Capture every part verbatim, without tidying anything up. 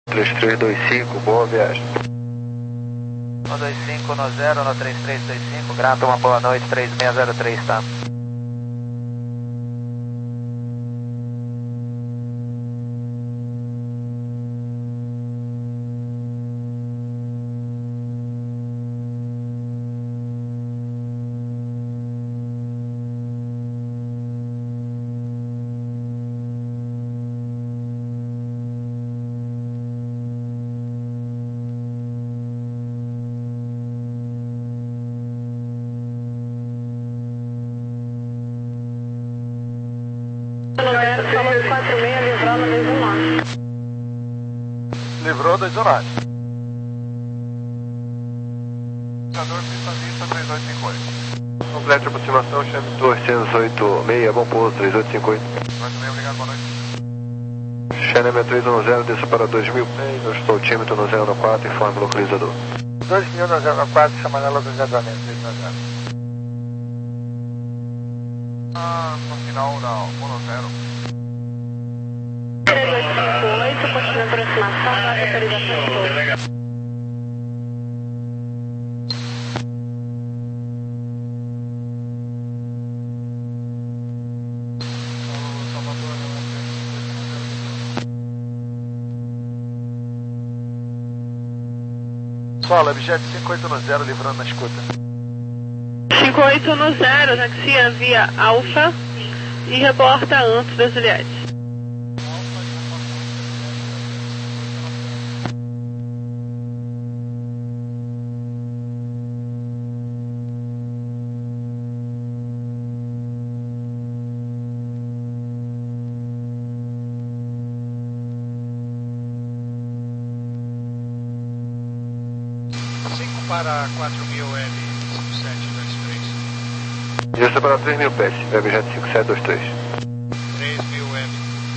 três três dois cinco, boa viagem. um dois cinco no zero, no três três dois cinco, grata, uma boa noite, três seis zero três, tá? Falou quatro seis, livrou no dois um nove. Livrou dois um nove. Indicador pista vista três oito cinco oito. Complete a aproximação, chame duzentos e oitenta e seis, bom pouso, três oito cinco oito. Muito bem, obrigado, boa noite. Xenem três um zero, desça para dois mil pés, eu estou tímetro no zero quatro, informe o localizador. dois mil no zero quatro, chamando a localizamento, dois mil zero. Ah, no final da um zero. três oito cinco oito, continua a aproximação, nossa autorização de pouso. Solo, objeto cinco oito no zero, livrando na escuta. cinco oito no zero, taxia via Alfa e reporta antes da Juliette. cinco para quatro mil L cinco sete dois três. Desça para três mil pés, objeto cinco sete dois três. três mil L.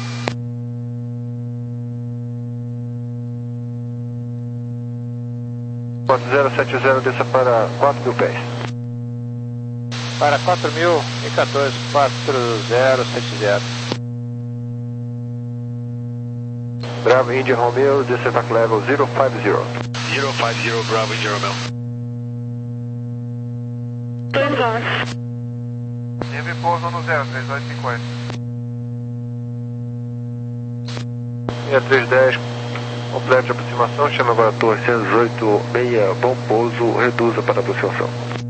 quatro zero sete zero, desça para quatro mil pés. Para quatro mil e quatorze, quatro zero sete zero. Bravo India Romeo, desça para level zero cinco zero. zero cinco zero, Bravo India Romeo. dois nove. Teve pouso no zero, três oito cinco oito. seis três dez, complete a aproximação, chama agora duzentos e oitenta e seis, bom pouso, reduza para a aproximação.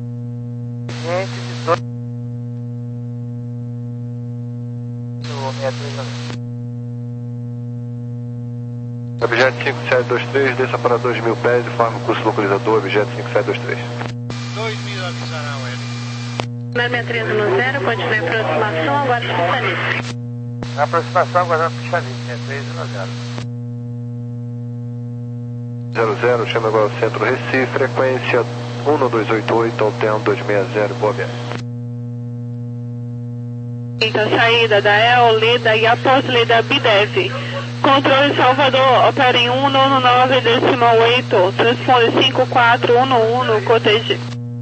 Objeto cinco sete dois três, desça para dois mil pés, informe o curso localizador, objeto cinco sete dois três. dois mil avisará o L. sessenta e três no zero, continua em aproximação, agora especialista. Na aproximação, aguardando pista vinte, três no zero. zero zero, chama agora o centro Recife, frequência um dois oito oito, alterno dois seis zero, boa viagem. Então, saída da E O, Lida e após Lida Bidev. Controle Salvador, opera em um nove nove decimal oito, transpone cinco quatro um um, cotege.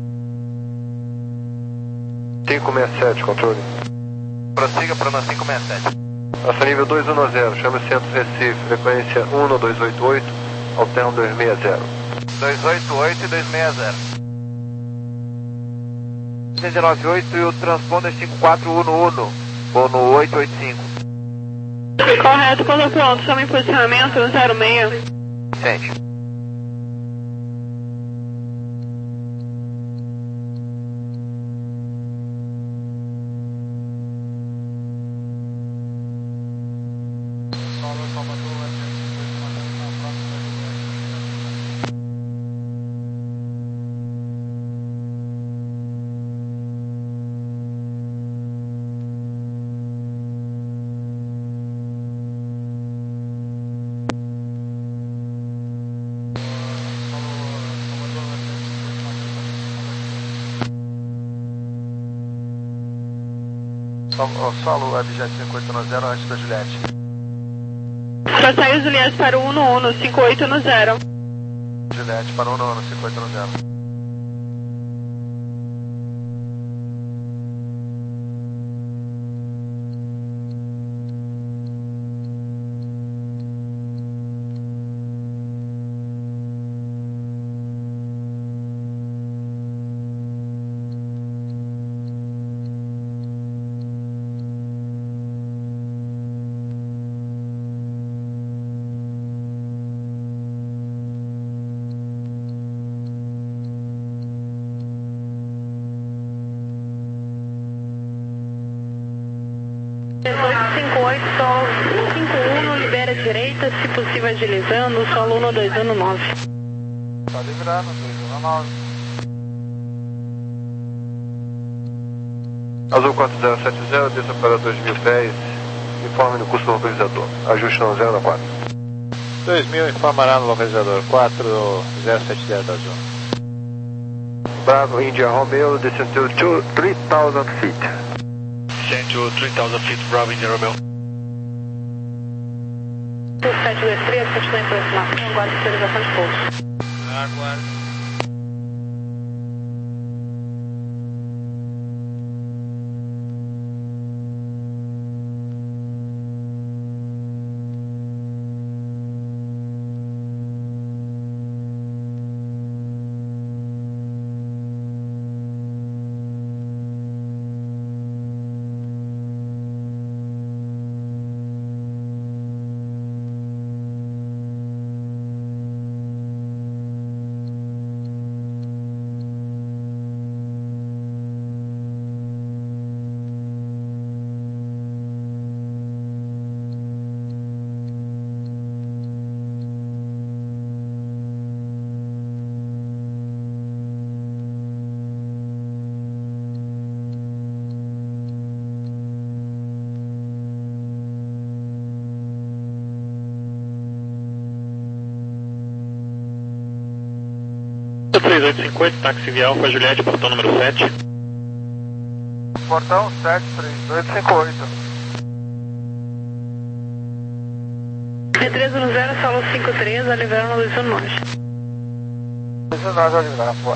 cinco seis sete, controle. Prossiga para o cinco seis sete. Passa nível dois um zero, chama o centro Recife, frequência um dois oito oito, alterno dois seis zero. dois oito oito e dois seis zero. duzentos e noventa e oito e o transponder cinco quatro um um, vou no oito oito cinco. Correto, ponto pronto, chama em posicionamento zero seis. Sente. Solo Salvador, Solo objeto cinco oito no zero antes da Juliette. Só saiu Juliette para o um um, cinco oito no zero. Juliette para um no cinco oito no zero. pista, se possível agilizando, solo um dois um nove. Tá livrando, dois um nove. Azul quatro zero sete zero, desça para dois mil pés, informe no curso do localizador. Ajuste no zero na quatro. dois mil informará no localizador, quatro zero sete zero da Azul. Bravo, India Romeo, descend to three thousand feet. Descend to three thousand feet, Bravo, India Romeo. sete dois três, continua em aproximação, aguarde autorização de pouso. Aguardo. três oito cinco oito, táxi via Alfa Juliette, portão número sete. Portão sete três oito cinco oito. B três um zero, solo cinco três, a livrar no dois um nove. dois um nove a livrar, pô.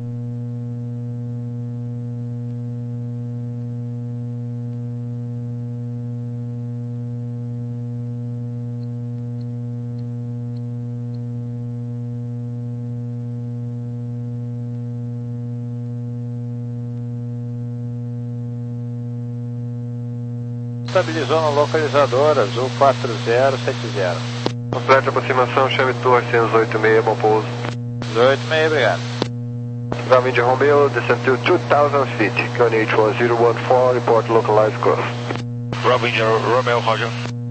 Estabilizou no localizador, Azul quatro zero sete zero. Complete aproximação, chame Torre cento e oito seis, bom pouso. dezoito e meio, obrigado. Bravo, India Romeo, descend to two thousand feet. Kone H one zero one four, report localized course. Bravo, India Romeo, Roger.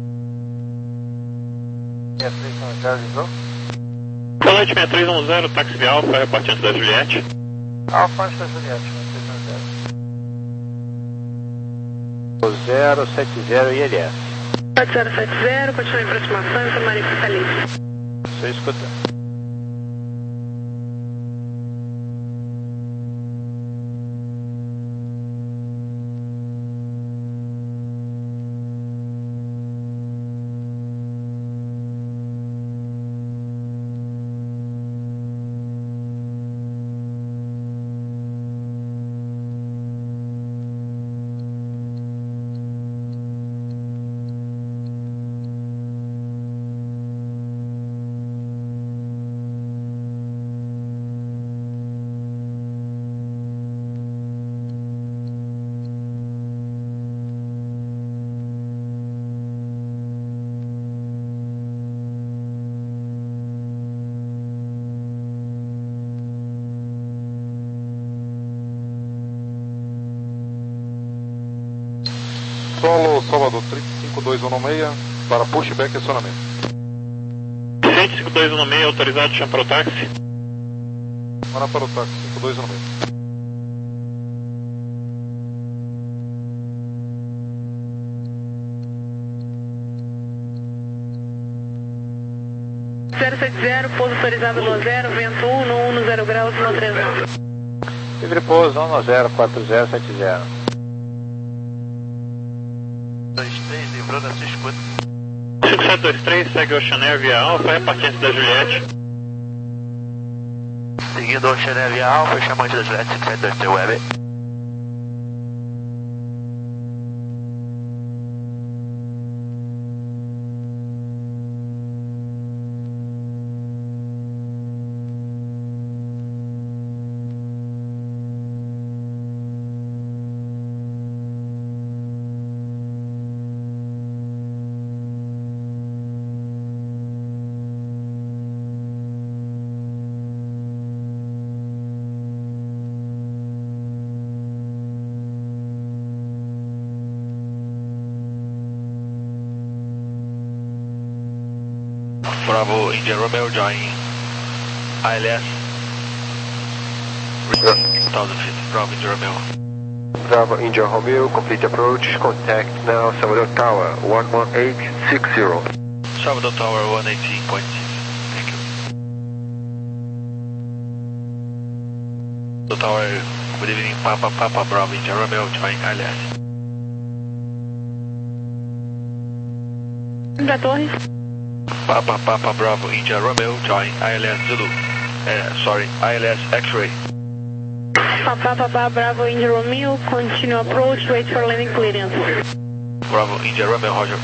seis três um zero, livrou? Boa noite, seis três um zero, táxi via Alfa, repartindo da Juliette. Alfa da Juliette, seis três um zero. zero sete zero I L S. quatro zero sete zero, continua em aproximação, informarei pista livre. Estou escutando. Solo Salvador cinco dois um seis para pushback e acionamento. cinco dois um seis, autorizado, chama para o táxi. Para para o táxi cinco dois um seis. zero sete zero, pouso autorizado no zero, vento um, no um, no zero graus, no três nove. Livre pouso um zero quatro zero sete zero. dois três, livrando a cinquenta. cinco sete dois três, segue o Oceanair via Alfa, repartindo da Juliette. Seguindo o Oceanair via Alfa, chamante da Juliette cinco sete dois três Web. Bravo India Romeo, join I L S. one thousand feet, Bravo India Romeo. Bravo India Romeo, complete approach, contact now Salvador Tower, one one eight six zero. Salvador Tower one eighteen point six, thank you. Salvador Tower, good evening, Papa Papa Bravo India Romeo, join I L S. Da torre. Papa Papa Bravo India Romeo, join I L S Zulu. Uh, sorry, I L S X-ray. Papa Papa Bravo India Romeo, continue approach, wait for landing clearance. Bravo India Romeo, Roger.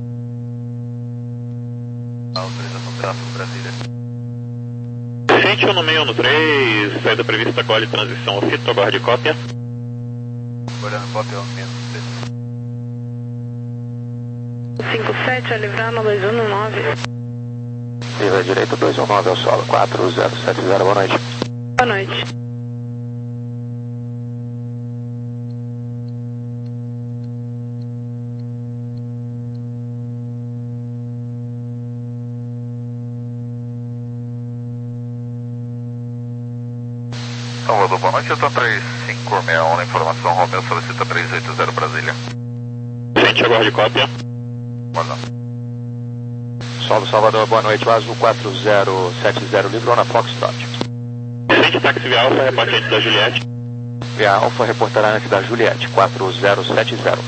Autorização tráfego Brasília. Sente um no meio no três, saída prevista, gole, transição ao fito, aguarde cópia. Olhando cópia, menos três. cinco sete, a livrar no dois um nove. Livra direito dois um nove ao solo, quatro zero sete zero, boa noite. Boa noite. Salvador, boa noite, eu estou três cinco seis um, na informação, Romeu solicita três oito zero Brasília. Sente, aguarde cópia. Guarda. Solo Salvador, boa noite, o Azul quatro zero sete zero, livrou na Foxtrot. Sente, táxi via Alfa, reporte antes da Juliette. Via Alfa reportará antes da Juliette, quatro zero sete zero.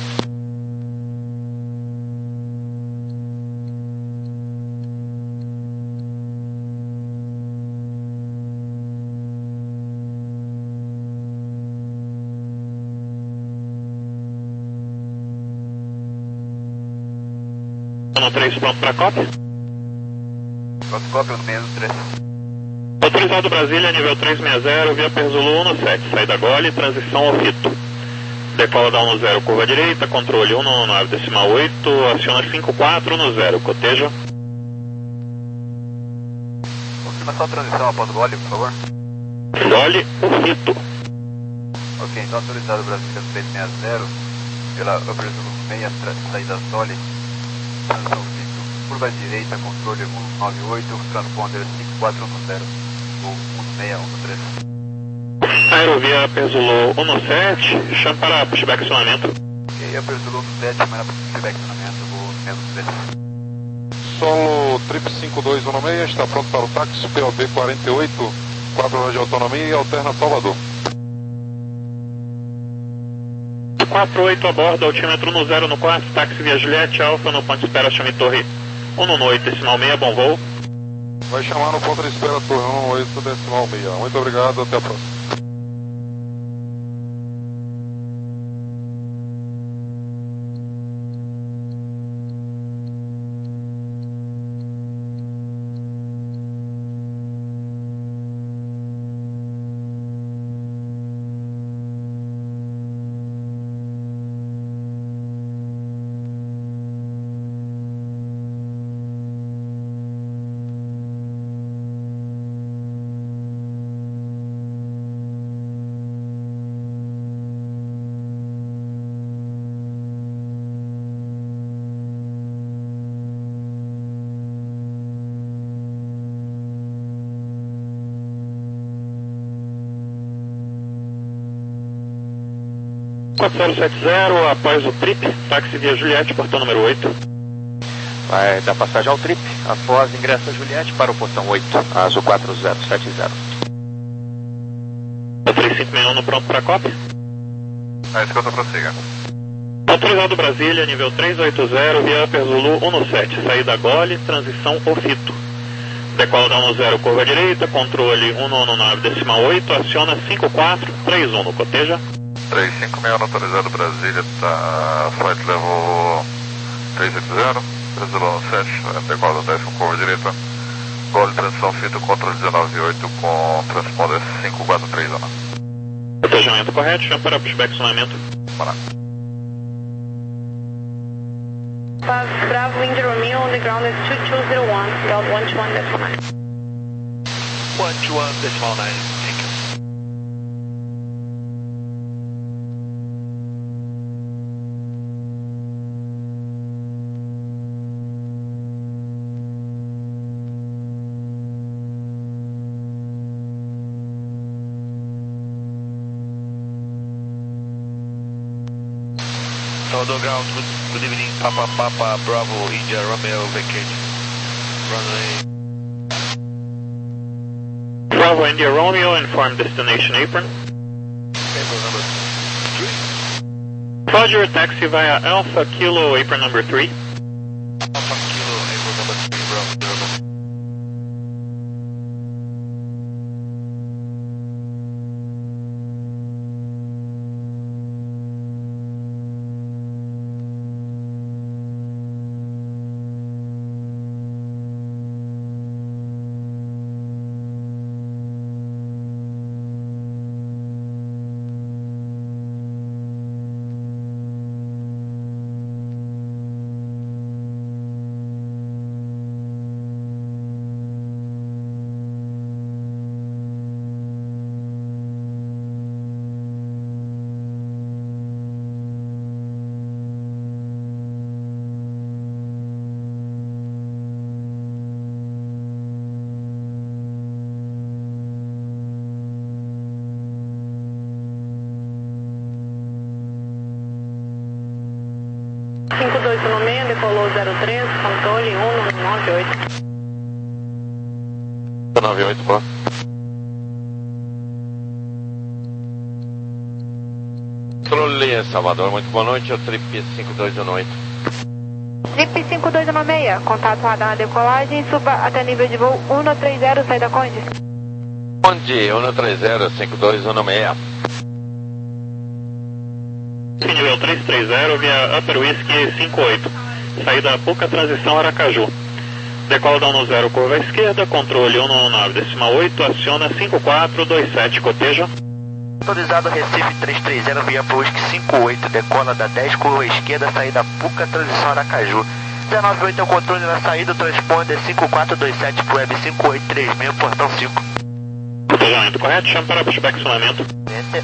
No três, pronto para cópia. Pronto, cópia, menos três. Autorizado Brasília, nível trezentos e sessenta, via Perzulu um sete, saída gole, transição ao fito. Decola da um zero, curva direita, controle um nove decimal oito, aciona cinco quatro um zero, coteja. Confirmação transição após gole, por favor. Gole, o fito. Ok, então autorizado Brasília trezentos e sessenta, pela Perzulu seis, saída Sole. Transição fito, curva direita, controle um nove oito, transponder cinco quatro um zero, ou um seis um três. Aerovia Perzulu um sete, chama para pushback acionamento. Ok, a Perzulu um sete, chama para pushback acionamento, vou menos três. Solo trip cinco dois um seis, está pronto para o táxi, P O B quarenta e oito, quatro horas de autonomia e alterna Salvador. quatro oito a bordo, altímetro no zero no quarto, táxi via Juliette, Alfa no ponto de espera, chame torre um oito decimal seis, bom voo. Vai chamar no ponto de espera torre um oito decimal seis. Muito obrigado, até a próxima. quatro zero sete zero, após o trip, táxi via Juliette, portão número oito. Vai dar passagem ao trip, após ingressa Juliette para o portão oito, Azul quatro zero sete zero. três cinco seis um no pronto para cópia. A escuta prossiga. Autorizado Brasília, nível trezentos e oitenta, via Perzulu um sete, saída gole, transição ao fito. Decola da um zero, curva direita, controle um nove decimal oito, aciona cinco quatro três um no coteja. três cinco seis um autorizado Brasília, tá, flight level trezentos e oitenta, Brasil um sete, decola dez com curva direita, gole, transição fito, controle dezenove oito com transponder cinco quatro três um. Cotejamento correto, chama para pushback acionamento. Bora. Bravo India Romeo, on the ground is two two zero one, ground one two one decimal nine. one two one decimal nine, thank you. Salvador Ground, good, good evening, Papa Papa Bravo India Romeo vacate. Runway. Bravo India Romeo, inform destination apron. Apron number three. Roger, taxi via Alpha Kilo, apron number three. Alpha Kilo, apron number three, Bravo Durban. cinco dois um seis, decolou zero três, controle um nove oito. nove oito, boa. Controle Salvador, muito boa noite, é o Trip cinco dois um oito. Trip cinco dois um seis, contato radar na decolagem, suba até nível de voo um três zero, saída Conde. Conde, um três zero, cinco dois um seis. Nível três três zero via Upper Whiskey cinco oito. Saída Puca, transição Aracaju. Decola da um zero, curva à esquerda, controle um nove decimal oito, aciona cinco quatro dois sete, coteja. Autorizado Recife três três zero via Upper Whiskey cinco oito, decola da dez, curva à esquerda, saída Puca, transição Aracaju. dezenove oito é o controle na saída, transponder cinco quatro dois sete para Web cinco oito três seis, portão cinco. Cotejamento correto, chama para pushback sonamento. Enter.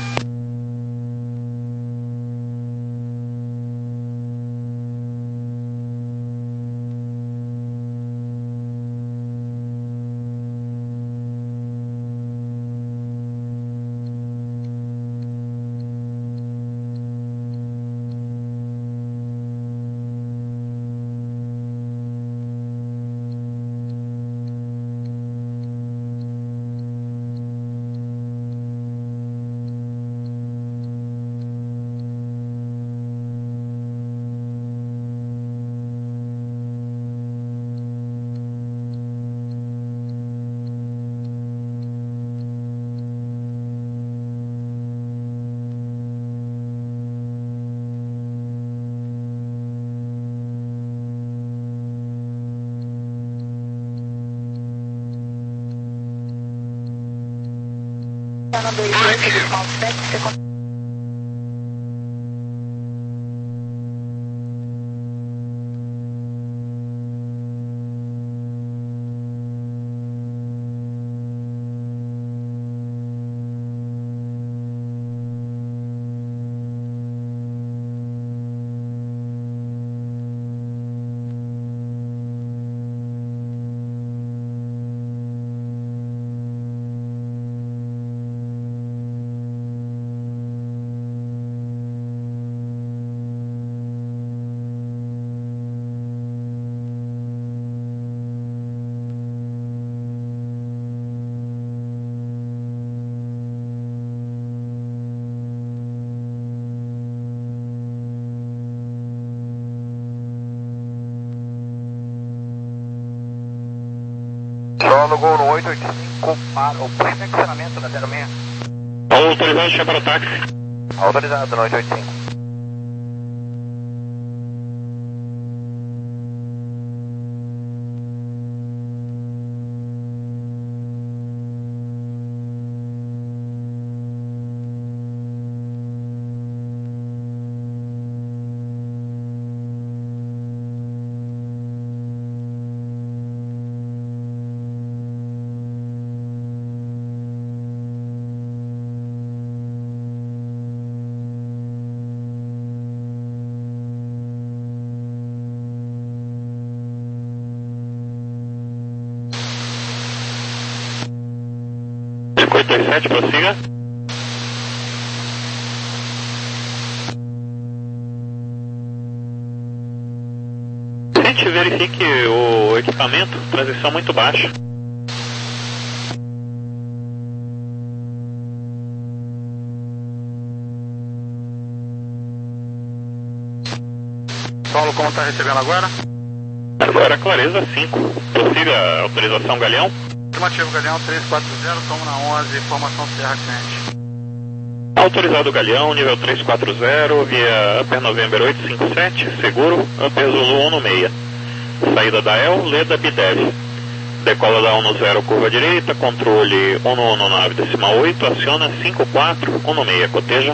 Solo Gol no oito oito cinco para o posicionamento da zero seis. Autorizado, chama para o táxi. Autorizado no oito oito cinco. oito dois sete, prossiga. verifique o equipamento, transição muito baixa. Paulo, como está recebendo agora? Agora clareza cinco. Prossiga autorização Galeão. Afirmativo Galeão três quatro zero, tomo na onze, informação Serra Cliente. Autorizado Galeão, nível três quatro zero, via Upper November oito cinco sete, seguro, Upper Zulu um no seis. Saída da E L, Leda Bidev. Decola da um no zero, curva direita, controle um no um no nove decimal oito, aciona cinco quatro um no seis, coteja.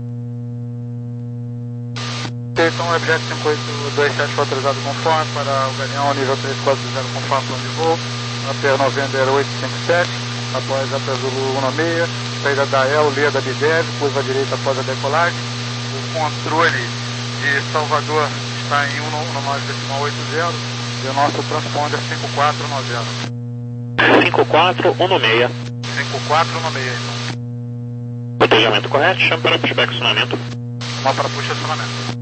Então, Webjet cinco oito dois sete foi autorizado conforme para o Galeão, nível três quatro zero, conforme plano de voo, Upper November oito cinco sete, após Upper Zulu um no seis, saída da E L, Leda Bidev, curva direita após a decolagem. O controle de Salvador está em um no nove decimal oito zero e o nosso transponder cinco quatro um zero. cinco quatro um no seis. cinco quatro um seis, então. Cotejamento correto, chama para pushback acionamento. Uma para puxa acionamento.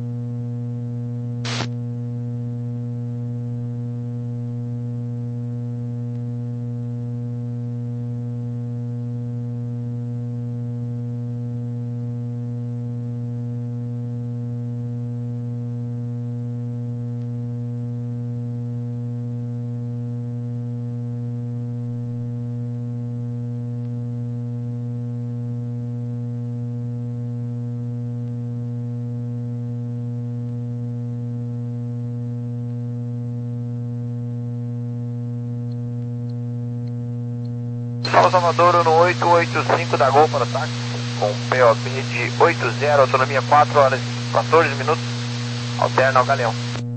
Sala Salvador no oito oito cinco da Gol para o táxi, com P O B de oito zero, autonomia quatro horas e quatorze minutos, alterna ao Galeão.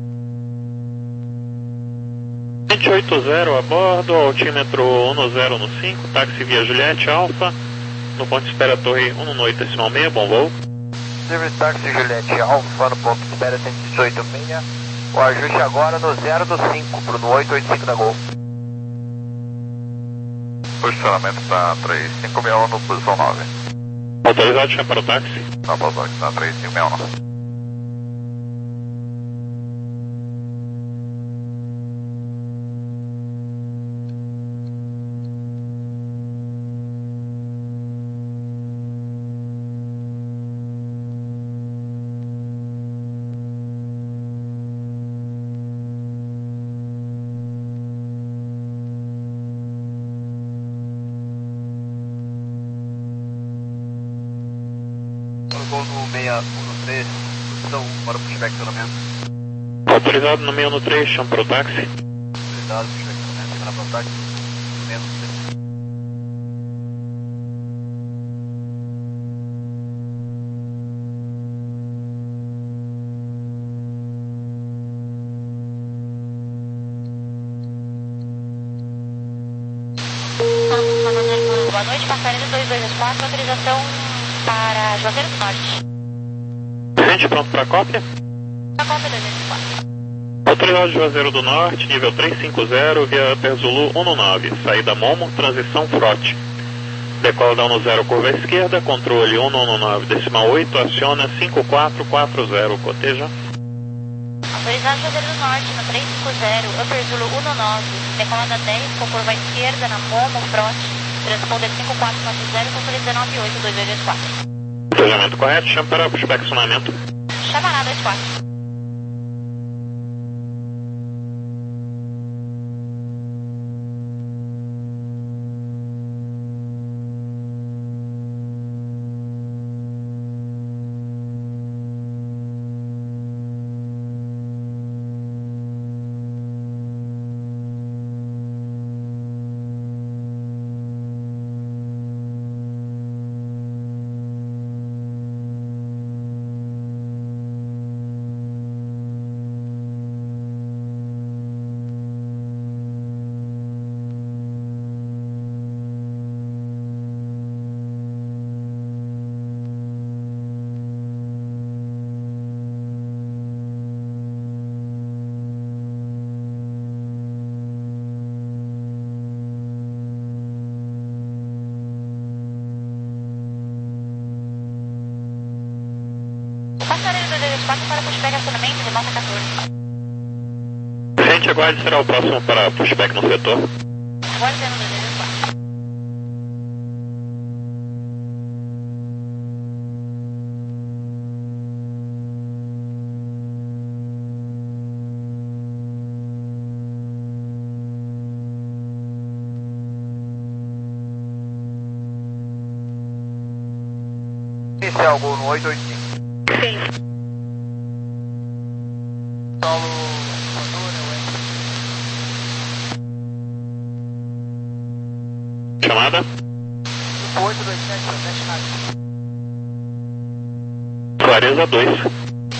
vinte e oito zero a bordo, altímetro um no zero no cinco, táxi via Juliette Alfa, no ponto de espera Torre um no oito decimal seis, bom voo. Service táxi Juliette Alfa, no ponto de espera cento e dezoito seis, o ajuste agora no zero do cinco, para o oito oito cinco da Gol. Posicionamento está três cinco seis um no posição nove. Autorizado, chama para o táxi. Tá bom, está três cinco seis um. Gol no seis um no três, posição para o pushback acionamento. Autorizado no seis um no três, chama para o táxi. Autorizado, pushback acionamento, chama para o táxi, no seis um no três. Boa noite, passarinho dois dois quatro, autorização para Juazeiro do Norte. Gente, pronto para cópia? Para cópia dois dois quatro. Autorizado de Juazeiro do Norte, nível três cinco zero, via Upper Zulu um no nove, saída Momo, transição Frote. Decola da um no zero, curva à esquerda, controle um no nove decimal oito, aciona cinco quatro quatro zero, coteja. Autorizado Juazeiro do Norte, no três cinco zero, Upper Zulu um no nove, decola da dez, com curva à esquerda, na Momo, Frote. Transponder cinco quatro quatro zero, controle dezenove oito dois dois dois quatro. Cotejamento correto, chama para pushback acionamento. Chama lá dois quatro. Passarinho dois dois quatro para pushback acionamento, remota quatorze. aguarde, será o próximo para pushback no setor. Agora temos dois dois quatro. Inicial, gol no oito oito cinco. Sim. Paulo, Chamada? oito dois sete, sete rádio. Clareza dois.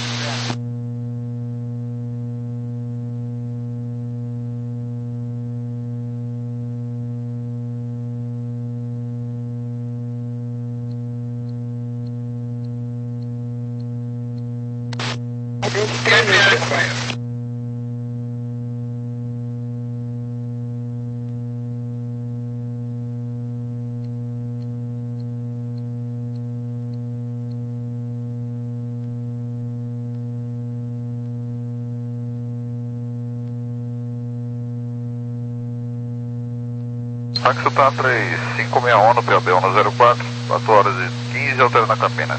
Táxi tá três cinco seis um no P A B um no zero quatro, quatro horas e quinze, altera na Campinas.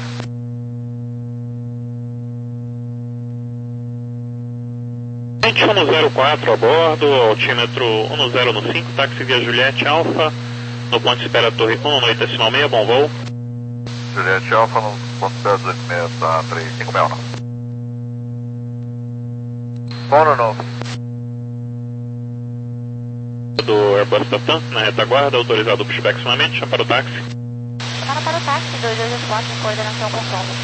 vinte e um no zero quatro a bordo, altímetro um no zero no cinco, táxi via Juliette Alfa, no ponto de espera Torre um no oito decimal seis, bom voo. Juliette Alfa no ponto de espera duzentos e seis, tá três cinco seis um. Bom no novo. Do Airbus da TAM, na retaguarda, autorizado o pushback somente, chama para o táxi. Para para o táxi dois dois quatro em coordenação com solo.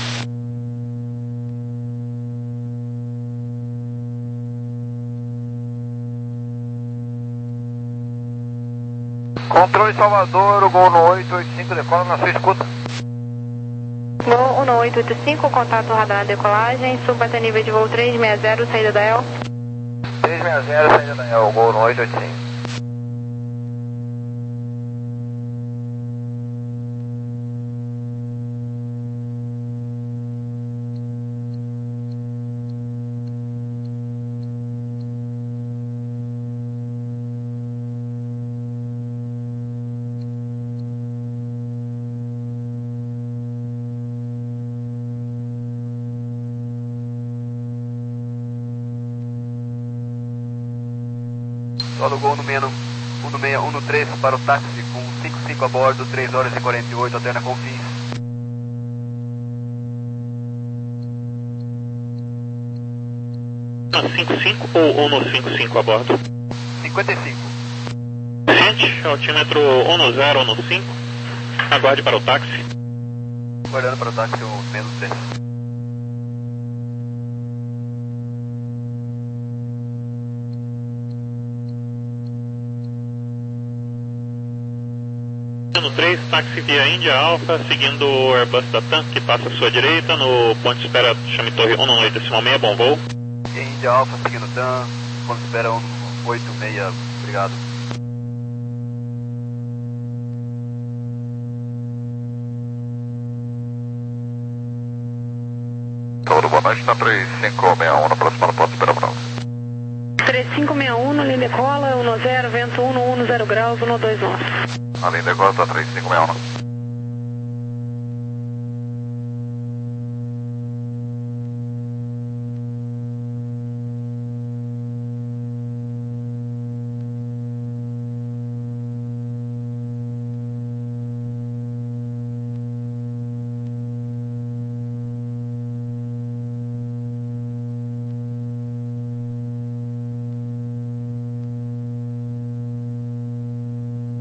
Controle Salvador, o gol no oito oito cinco, decola na sua escuta. Gol um oito oito cinco, contato radar decolagem, suba até nível de voo três seis zero, saída da E L. três seis zero, saída da E L, gol no oito oito cinco. Solo gol no menos um no seis um no três para o táxi com cinco cinco a bordo, três horas e quarenta e oito, alterna com fins. No cinco cinco ou um no cinco cinco a bordo? cinquenta e cinco. Gente, altímetro um no zero no cinco, aguarde para o táxi. Guardando para o táxi o menos três. No três, táxi via Índia Alfa, seguindo o Airbus da TAM, que passa à sua direita, no ponto de espera chame Torre um no oito decimal seis, bom voo. Índia Alfa, seguindo TAM, ponto de espera um oito seis, obrigado. Todo boa noite, tá três cinco seis um, no próximo ponto de espera Bravo. três cinco seis um, linha decola, um no zero, vento um no um no zero graus, um no dois nove. A linha decola tá três cinco seis um.